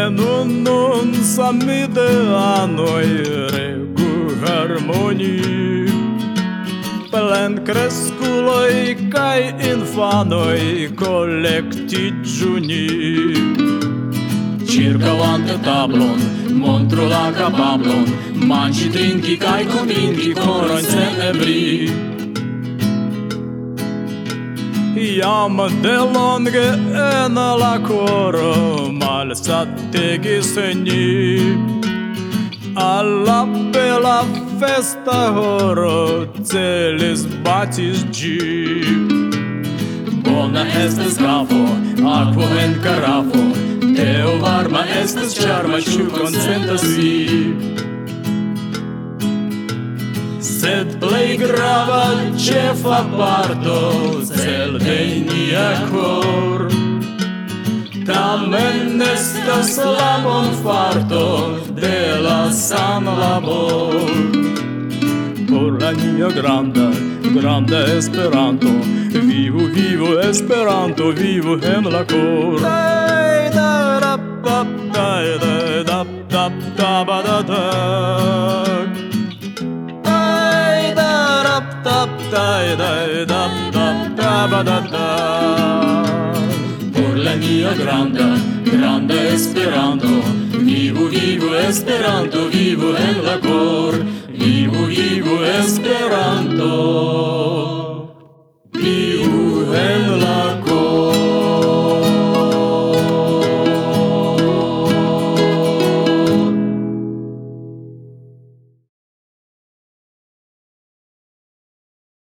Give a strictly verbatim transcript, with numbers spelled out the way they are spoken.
En un nun samide anoi regu harmonii, plen cresculoi kai infanoi collectigiuni. Circavante tablon, montro la capablon, mangi drinki kai convinki coro in celebri. Iam de longe en la coro malsategis ni, alla bella festa horo celis batis gi. Bona estes grafo, aquo en carafo, teo varma estes charma, ciu consentas vi. Sed plei grava cefa parto cel de nia cor, tamen estas la bonfarto de la san labor. Por la nia granda, granda Esperanto, vivu, vivu Esperanto, vivu en la cor. Dai da da da da da da da da da da. Dai dai da da da ba da da. Por la nia granda, granda Esperanto, vivu, vivu Esperanto, vivu en la cor, vivu, vivu Esperanto.